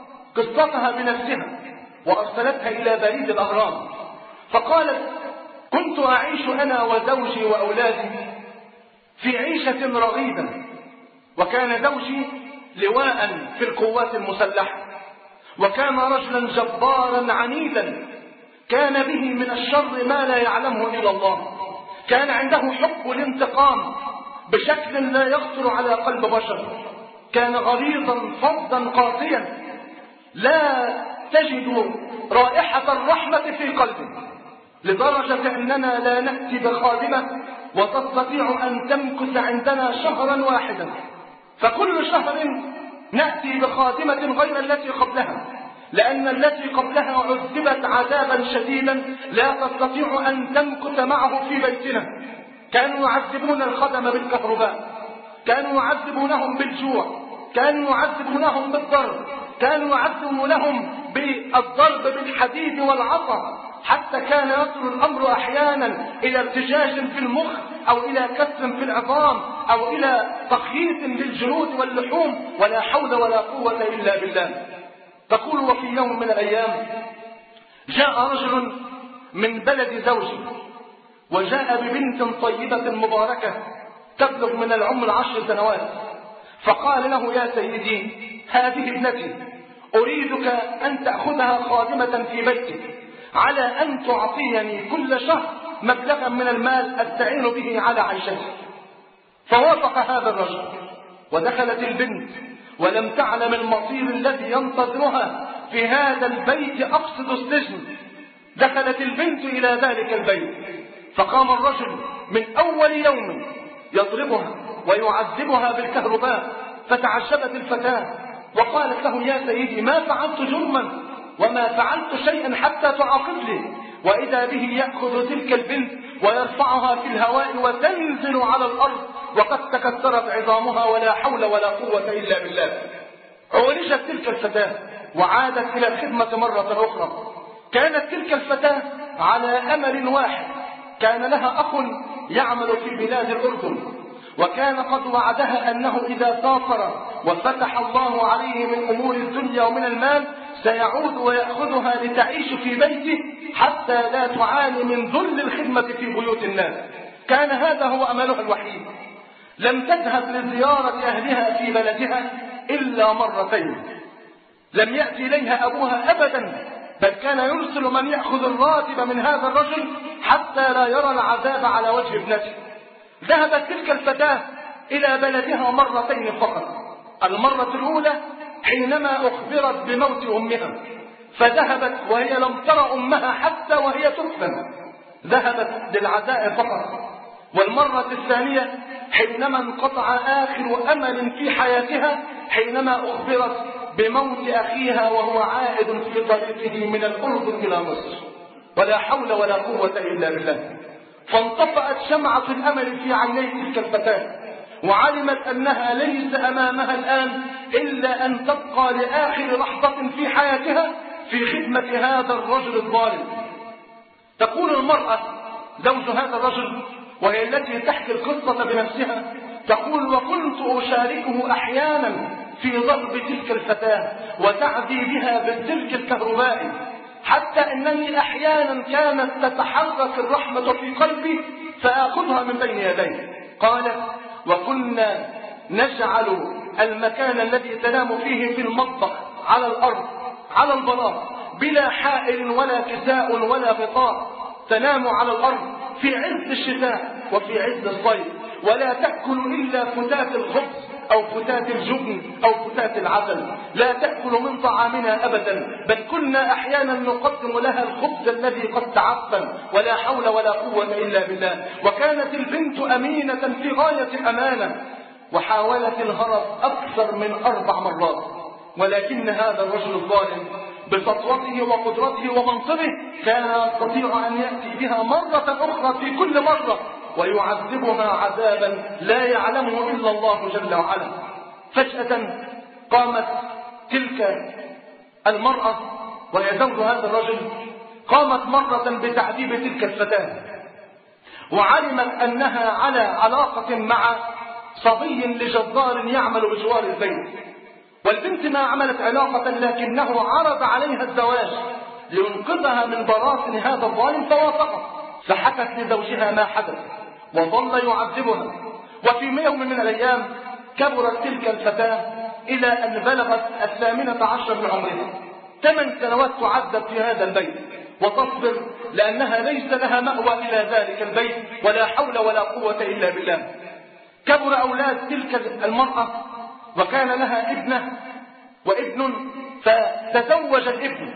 قصتها بنفسها وأرسلتها إلى بريد الأهرام، فقالت: كنت أعيش أنا وزوجي وأولادي في عيشة رغيدة، وكان زوجي لواء في القوات المسلحة، وكان رجلا جبارا عنيدا، كان به من الشر ما لا يعلمه إلا الله، كان عنده حب الانتقام بشكل لا يخطر على قلب بشر، كان غليظا فظا قاسيا لا تجد رائحة الرحمة في قلبه، لدرجة أننا لا نأتي بخادمة وتستطيع أن تمكث عندنا شهرا واحدا، فكل شهر نأتي بخادمة غير التي قبلها، لأن التي قبلها عذبت عذابا شديدا لا تستطيع أن تمكث معه في بيتنا. كانوا يعذبون الخدم بالكهرباء، كانوا يعذبونهم بالجوع، كانوا يعذبونهم بالضرب، كانوا يعذبونهم بالضرب بالحديد والعصا، حتى كان يصل الأمر أحيانا إلى ارتجاج في المخ أو إلى كسر في العظام أو إلى تخييط للجلود واللحوم، ولا حول ولا قوة إلا بالله. تقول: وفي يوم من الأيام جاء رجل من بلد زوجي وجاء ببنت طيبة مباركة تبلغ من العمر عشر سنوات، فقال له: يا سيدي، هذه ابنتي، أريدك أن تأخذها خادمة في بيتك على أن تعطيني كل شهر مبلغا من المال أستعين به على عيشتي. فوافق هذا الرجل، ودخلت البنت ولم تعلم المصير الذي ينتظرها في هذا البيت، أقصد السجن. دخلت البنت إلى ذلك البيت، فقام الرجل من أول يوم يضربها ويعذبها بالكهرباء، فتعجبت الفتاة وقالت له: يا سيدي، ما فعلت جرما وما فعلت شيئا حتى تعاقبني. وإذا به يأخذ تلك البنت ويرفعها في الهواء وتنزل على الأرض وقد تكسرت عظامها، ولا حول ولا قوة إلا بالله. عولجت تلك الفتاة وعادت إلى الخدمة مرة أخرى. كانت تلك الفتاة على أمل واحد، كان لها أخ يعمل في بلاد الأردن، وكان قد وعدها أنه إذا سافر وفتح الله عليه من أمور الدنيا ومن المال سيعود ويأخذها لتعيش في بيته حتى لا تعاني من ذل الخدمة في بيوت الناس. كان هذا هو أملها الوحيد. لم تذهب لزيارة أهلها في بلدها إلا مرتين، لم يأتي إليها أبوها أبدا، بل كان يرسل من يأخذ الراتب من هذا الرجل حتى لا يرى العذاب على وجه ابنته. ذهبت تلك الفتاة إلى بلدها مرتين فقط. المرة الأولى حينما أخبرت بموت أمها، فذهبت وهي لم ترى أمها حتى وهي تدفن، ذهبت للعزاء فقط. والمرة الثانية حينما انقطع آخر أمل في حياتها، حينما أخبرت بموت أخيها وهو عائد في طريقه من الأردن إلى مصر. ولا حول ولا قوة إلا بالله. فانطفأت شمعة الأمل في عيني تلك الفتاة، وعلمت أنها ليس أمامها الآن إلا أن تبقى لآخر لحظة في حياتها في خدمة هذا الرجل الظالم. تقول المرأة زوج هذا الرجل، وهي التي تحكي القصة بنفسها، تقول: وكنت أشاركه أحيانا في ضرب تلك الفتاة وتعدي بها بالسلك الكهربائي، حتى أنني أحيانا كانت تتحرك الرحمة في قلبي فآخذها من بين يدي. قالت: وكنا نجعل المكان الذي تنام فيه في المطبخ على الأرض على البلاط بلا حائل ولا كساء ولا غطاء، تنام على الأرض في عز الشتاء وفي عز الصيف، ولا تأكل إلا فتات الخبز أو فتات الجبن أو فتات العسل، لا تأكل من طعامنا أبدا، بل كنا أحيانا نقدم لها الخبز الذي قد تعفن، ولا حول ولا قوة إلا بالله. وكانت البنت أمينة في غاية الأمانة، وحاولت الهرب أكثر من أربع مرات، ولكن هذا الرجل الظالم بسطوته وقدرته ومنصبه كان يستطيع أن يأتي بها مرة أخرى في كل مرة ويعذبها عذابا لا يعلمه إلا الله جل وعلا. فجأة قامت تلك المرأة وهي زوج هذا الرجل، قامت مرة بتعذيب تلك الفتاة، وعلمت أنها على علاقة مع صبي لجزار يعمل بجوار البيت، والبنت ما عملت علاقة لكنه عرض عليها الزواج لينقذها من براثن هذا الظالم فوافقت، فحكت لزوجها ما حدث وظل يعذبها. وفي يوم من الأيام كبرت تلك الفتاة إلى أن بلغت الثامنة عشر من عمرها، ثمان سنوات تعذب في هذا البيت وتصبر لأنها ليس لها مأوى إلى ذلك البيت، ولا حول ولا قوة إلا بالله. كبر أولاد تلك المرأة وكان لها ابنة وابن، فتزوج الابن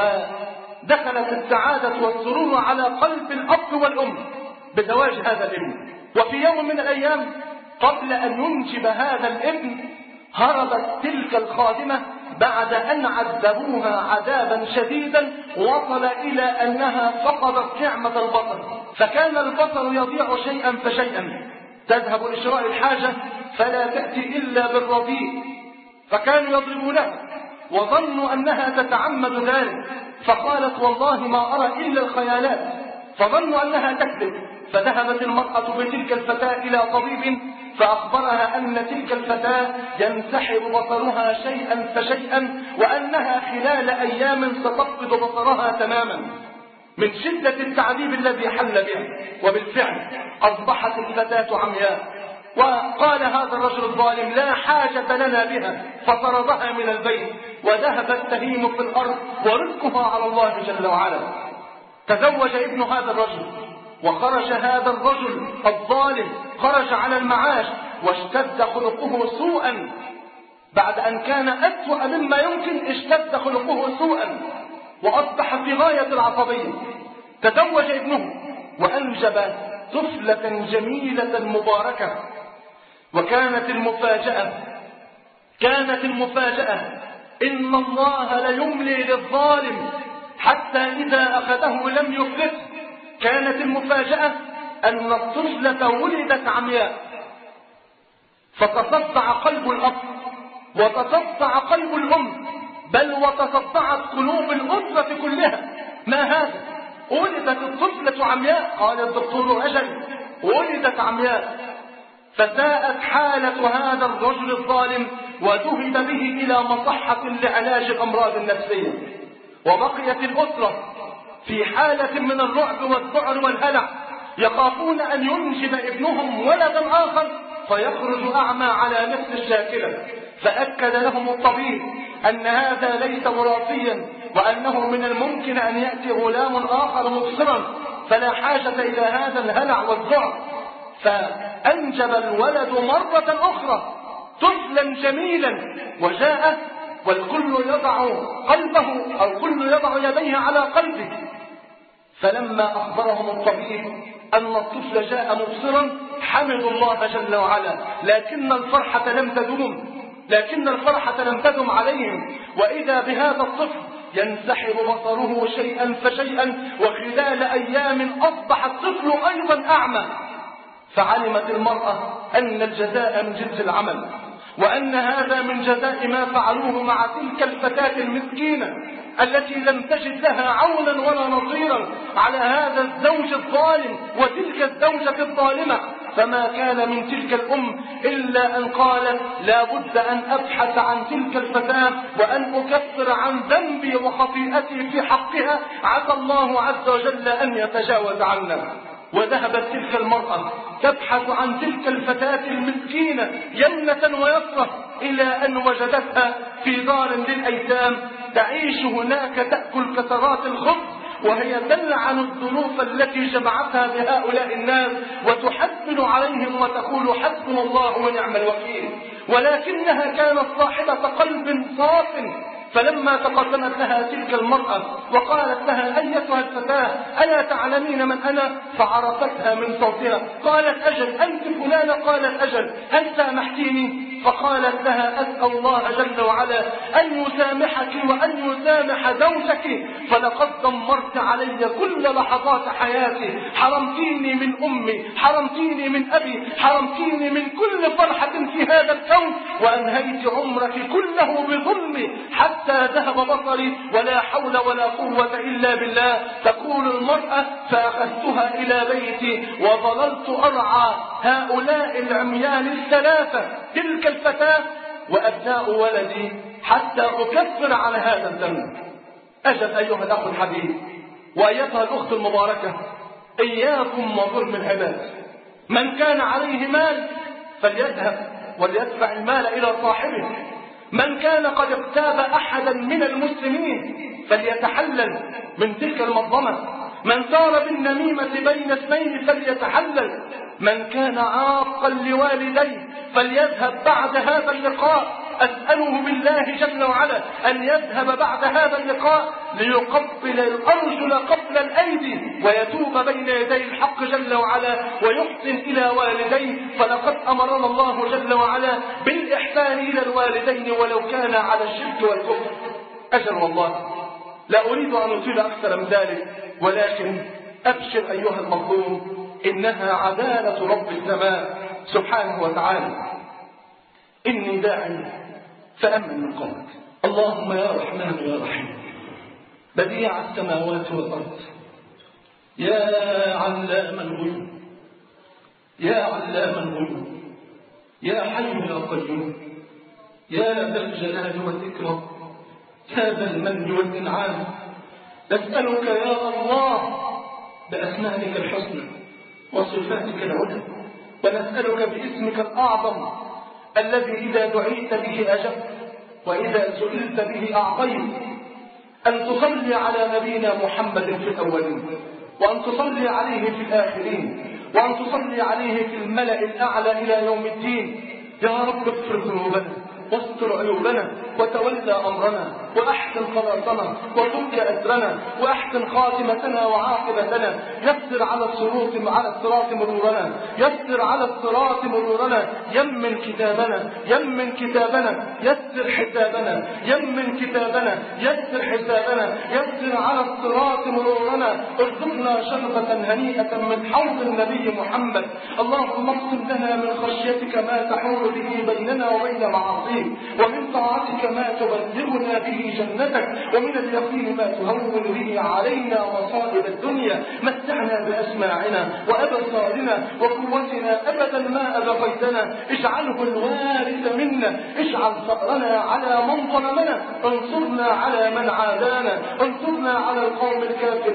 ودخلت السعادة والسرور على قلب الأب والأم بزواج هذا الابن. وفي يوم من الأيام قبل أن ينجب هذا الابن هربت تلك الخادمة بعد أن عذبوها عذابا شديدا وصل إلى أنها فقدت نعمة البصر، فكان البصر يضيع شيئا فشيئا، تذهب لشراء الحاجة فلا تأتي إلا بالرديء، فكانوا يضربونها وظنوا أنها تتعمد ذلك، فقالت: والله ما أرى إلا الخيالات، فظنوا أنها تكذب. فذهبت المرأة بتلك الفتاة إلى طبيب فأخبرها أن تلك الفتاة ينسحب بصرها شيئا فشيئا، وأنها خلال أيام ستفقد بصرها تماما من شدة التعذيب الذي حل بها. وبالفعل أصبحت الفتاة عمياء، وقال هذا الرجل الظالم: لا حاجة لنا بها، فطردها من البيت وذهبت تهيم في الأرض ورزقها على الله جل وعلا. تزوج ابن هذا الرجل وخرج هذا الرجل الظالم، خرج على المعاش واشتد خلقه سوءا، بعد أن كان أسوأ مما يمكن اشتد خلقه سوءا وأصبح في غاية العصبية. تزوج ابنه وأنجب طفلة جميلة مباركة. وكانت المفاجأة كانت المفاجأة إن الله ليملي للظالم حتى إذا أخذه لم يفلته. كانت المفاجأة أن الطفلة ولدت عمياء، فتصدع قلب الأب وتصدع قلب الأم، بل وتصدعت قلوب الأسرة كلها. ما هذا؟ ولدت الطفلة عمياء. قال الدكتور: أجل، ولدت عمياء. فساءت حالة هذا الرجل الظالم وذهب به إلى مصحة لعلاج الأمراض النفسية، وبقيت الأسرة في حالة من الرعب والذعر والهلع، يخافون أن ينجب ابنهم ولدا آخر فيخرج أعمى على نفس الشاكلة. فأكد لهم الطبيب أن هذا ليس وراثيا، وأنه من الممكن أن يأتي غلام آخر مبصرا، فلا حاجة إلى هذا الهلع والذعر. فأنجب الولد مرة أخرى طفلا جميلا، وجاء والكل يضع قلبه أو كل يضع يديه على قلبه. فلما أخبرهم الطبيب أن الطفل جاء مبصرا حمدوا الله جل وعلا، لكن الفرحة لم تدوم لكن الفرحة لم تدم عليهم، وإذا بهذا الطفل ينسحب بصره شيئا فشيئا، وخلال أيام أصبح الطفل أيضا أعمى. فعلمت المرأة أن الجزاء من جنس العمل، وأن هذا من جزاء ما فعلوه مع تلك الفتاة المسكينة التي لم تجد لها عونا ولا نصيرا على هذا الزوج الظالم وتلك الزوجة الظالمة. فما كان من تلك الأم إلا أن قالت لا بد أن أبحث عن تلك الفتاة وأن أكفر عن ذنبي وخطيئتي في حقها، عسى الله عز وجل أن يتجاوز عنا. وذهبت تلك المرأة تبحث عن تلك الفتاة المسكينة يمنة ويسرة، إلى أن وجدتها في دار للأيتام تعيش هناك تأكل كسرات الخبز، وهي تلعن الظروف التي جمعتها بهؤلاء الناس وتحبل عليهم وتقول حسبنا الله ونعم الوكيل. ولكنها كانت صاحبة قلب صاف، فلما تقدمت لها تلك المرأة وقالت لها أيتها الفتاة ألا تعلمين من أنا؟ فعرفتها من صوتها. قالت أجل، أنت فلانة؟ قالت أجل، هل سامحتيني؟ فقالت لها أسأل الله جل وعلا أن يسامحك وأن يسامح زوجك، فلقد دمرت علي كل لحظات حياتي، حرمتيني من أمي، حرمتيني من أبي، حرمتيني من كل فرحة في هذا الكون، وأنهيت عمرك كله بظلمي حتى ذهب بصري، ولا حول ولا قوة إلا بالله. تقول المرأة فأخذتها إلى بيتي وظللت أرعى هؤلاء العميان الثلاثة، تلك الفتاة وأبناء ولدي، حتى أكفر عن هذا الذنب. أجل أيها الأخ الحبيب وأيتها الأخت المباركة، إياكم وظلم العباد. من كان عليه مال فليذهب وليدفع المال إلى صاحبه، من كان قد اغتاب أحدا من المسلمين فليتحلل من تلك المظلمة، من سار بالنميمة بين اثنين فليتحلل، من كان عاقا لوالديه فليذهب بعد هذا اللقاء. أسأله بالله جل وعلا أن يذهب بعد هذا اللقاء ليقبل الأرجل قبل الأيدي ويتوب بين يدي الحق جل وعلا ويحسن إلى والديه، فلقد أمرنا الله جل وعلا بالإحسان إلى الوالدين ولو كان على الشرك والكفر. أجل والله لا أريد أن أطيل أكثر من ذلك، ولكن أبشر أيها المظلوم، إنها عدالة رب السماء سبحانه وتعالى. إني داع فأمن من قولك. اللهم يا رحمن يا رحيم، بديع السماوات والأرض، يا علام الغيوب، يا علام الغيوب، يا حي يا قيوم، يا ذا الجلال والإكرام، يا ذا المن والإنعام، نسألك يا الله بأسمائك الحسنى وصفاتك العلى، ونسألك باسمك الأعظم الذي إذا دعيت به أجبت وإذا سئلت به أعطيت، أن تصلي على نبينا محمد في الأولين، وأن تصلي عليه في الآخرين، وأن تصلي عليه في الملأ الأعلى إلى يوم الدين. يا رب اغفر ذنوبنا واستر عيوبنا وتولى أمرنا وأحسن خلاصنا وفك أسرنا وأحسن خاتمتنا وعاقبتنا. يسر على الصراط على الصراط مرورنا، يسر على الصراط مرورنا، يمن كتابنا يمن كتابنا يسر حسابنا يمن كتابنا يسر حسابنا، يسر على الصراط مرورنا، ارزقنا شربة هنيئة من حوض النبي محمد. اللهم اقسم لنا من خشيتك ما تحول به بيننا وبين معاصيك، ومن طاعتك ما تبلغنا به جنتك، ومن اليقين ما تهون به علينا مصائب الدنيا. متعنا بأسماعنا وأبصارنا وقوتنا أبدا ما أبقيتنا، اجعله الوارث منا، اجعل ثأرنا على من ظلمنا، انصرنا على من عادانا، انصرنا على القوم الكافرين.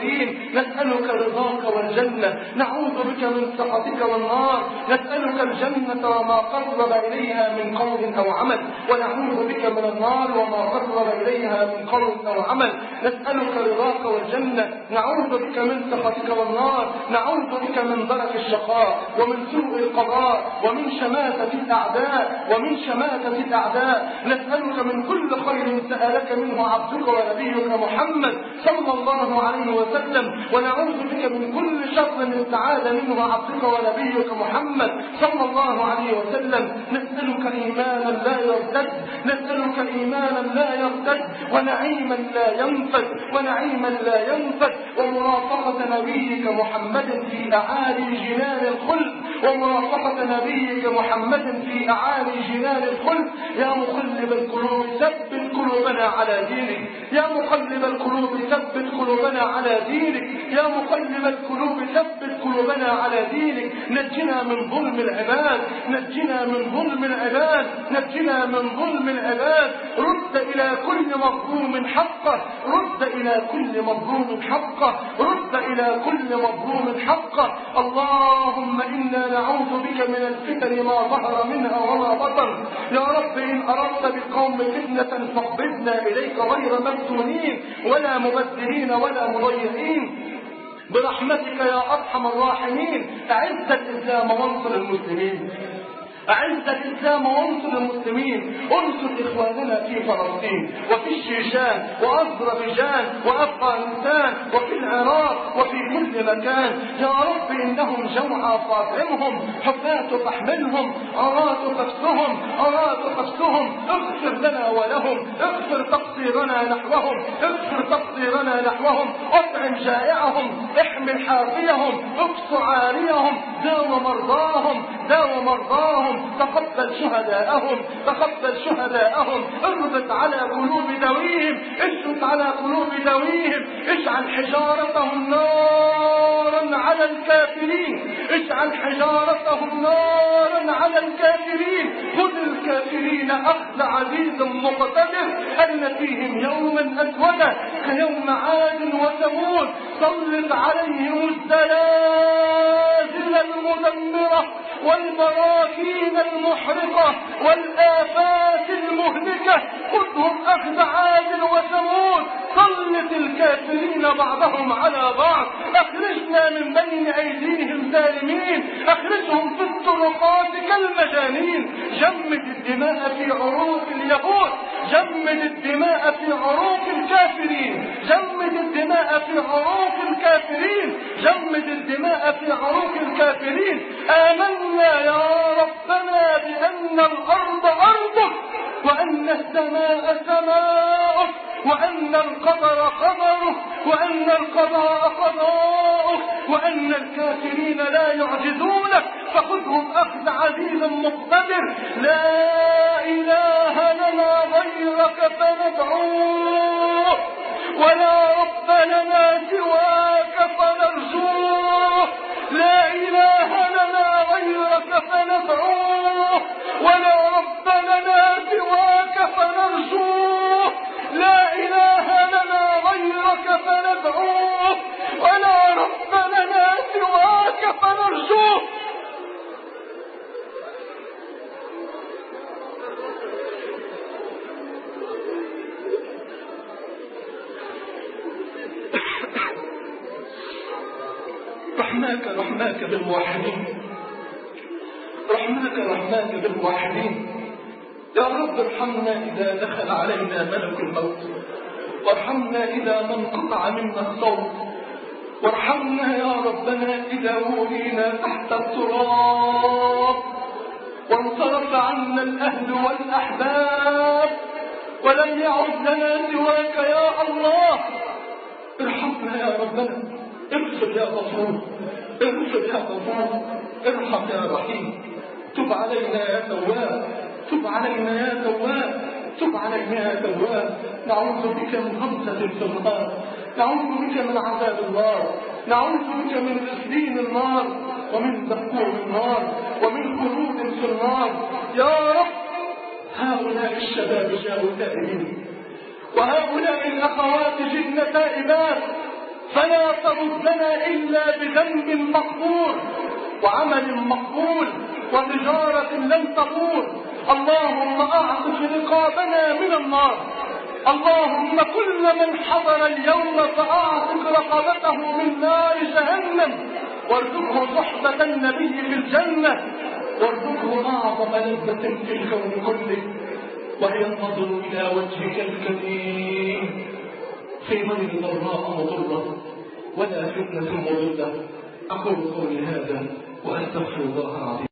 نسألك رضاك والجنة، نعوذ بك من سخطك والنار، نسألك الجنة وما قرب إليها من قول أو عمل، ونعوذ بك من النار وما قرب إليها من قول أو عمل. نسألك رضاك والجنة، نعوذ بك من سخطك والنار، نعوذ بك من درك الشقاء ومن سوء القضاء ومن شماتة الأعداء ومن شماتة الأعداء. نسألك من كل خير سألك منه عبدك ونبيك محمد صلى الله عليه وسلم، ونعوذ بك من كل شر استعاذ منه عبدك ونبيك محمد صلى الله عليه وسلم. نسألك إيمانا لا يرتد، نسألك إيمانا لا يرتد، ونعيما لا ينفد، ونعيما لا ينفد، ومرافقة نبيك محمد في أعالي جنان الخلد، ومرافقة نبيك محمد في أعالي جنان الخلد. يا مقلب القلوب ثبت قلوبنا على دينك، يا مقلب القلوب ثبت قلوبنا على دينك، يا مقلب القلوب ثبت قلوبنا على دينك. نجنا من ظلم العباد، نجنا من ظلم العباد، نجنا من ظلم العباد. رد إلى كل مظلوم حقه، رد إلى كل مظلوم حقه، رد إلى كل مظلوم حقه. اللهم إنا نعوذ بك من الفتن ما ظهر منها وما بطن. يا رب إن أردت بالقوم فتنة فاقبضنا إليك غير مفتونين ولا مبدلين ولا مضيعين برحمتك يا أرحم الراحمين. أعز الإسلام وانصر المسلمين، أعز الإسلام وانصر المسلمين، انصر إخواننا في فلسطين وفي الشيشان وأذربيجان وأفغانستان وفي العراق وفي كل مكان. يا رب إنهم جوعى فاطعمهم، حفاة فاحملهم، عراة فافسهم، عراة فافسهم. اغفر لنا ولهم، اغفر تقصيرنا نحوهم، اغفر تقصيرنا نحوهم، اطعم جائعهم، احمل حافيهم، اكس عاريهم، داو مرضاهم، داو مرضاهم، تقبل شهداءهم، تقبل شهداءهم. اربط على قلوب ذويهم، اشرط على قلوب ذويهم، اجعل حجارتهم نارا على الكافرين، اجعل حجارتهم نارا على الكافرين. خذ الكافرين أخذ عزيز مقتدر، أن فيهم يوما أسودا كيوم عاد وثمود. سلط عليهم الزلازل المدمرة والبراكين المحرقة والآفات المهلكة. خذهم أخذ عاد وثمود. سلط الكافرين بعضهم على بعض. أخرجنا من بين أيديهم ظالمين، أخرجهم في الطرقات كالمجانين. جمد الدماء في عروق اليهود، جمد الدماء في عروق الكافرين، جمد الدماء في عروق الكافرين، جمد الدماء في عروق الكافرين. آمنا يا ربنا بأن الأرض أرضك، وأن السماء سماؤك، وأن القدر قدرك، وأن القضاء قضاؤك، وأن الكافرين لا يعجزونك. فخذهم أخذ عزيز مقتدر. لا إله لنا غيرك فندعوه، ولا رب لنا سواك فنرجوه. لا إله لنا غيرك فندعوه، ولا رب لنا سواك فنرجوه. لا إله لنا غيرك فندعوه، ولا رب لنا سواك فنرجوه. رحماك رحماك بالموحدين، رحماك رحماك بالموحدين. يا رب ارحمنا إذا دخل علينا ملك الموت، وارحمنا إذا ما انقطع منا الصوت، وارحمنا يا ربنا إذا ولينا تحت التراب، وانصرف عنا الأهل والأحباب، ولم يعد لنا سواك يا الله. ارحمنا يا ربنا، اغفر يا غفور، اغفر يا غفور، ارحم يا رحيم. تب علينا يا تواب، تب علينا يا تواب، تب علينا يا تواب. نعوذ بك من همزة في النار، نعوذ بك من عذاب النار، نعوذ بك من تسليم النار، ومن زقوم النار، ومن خلود في النار. يا رب هؤلاء الشباب جاءوا تائبين، وهؤلاء الأخوات جئن تائبات، فلا تردنا إلا بذنب مغفور وعمل مقبول وتجارة لن تطول. اللهم أعطف رقابنا من النار. اللهم كل من حضر اليوم فأعطف رقبته من نار جهنم، وارزقه صحبة النبي في الجنة، وارزقه أعظم لذة في الكون كله، وهي النظر إلى وجهك الكريم في غير ضراء مضرة ولا فتنة مضلة. أقول قولي هذا وأستغفر الله العظيم.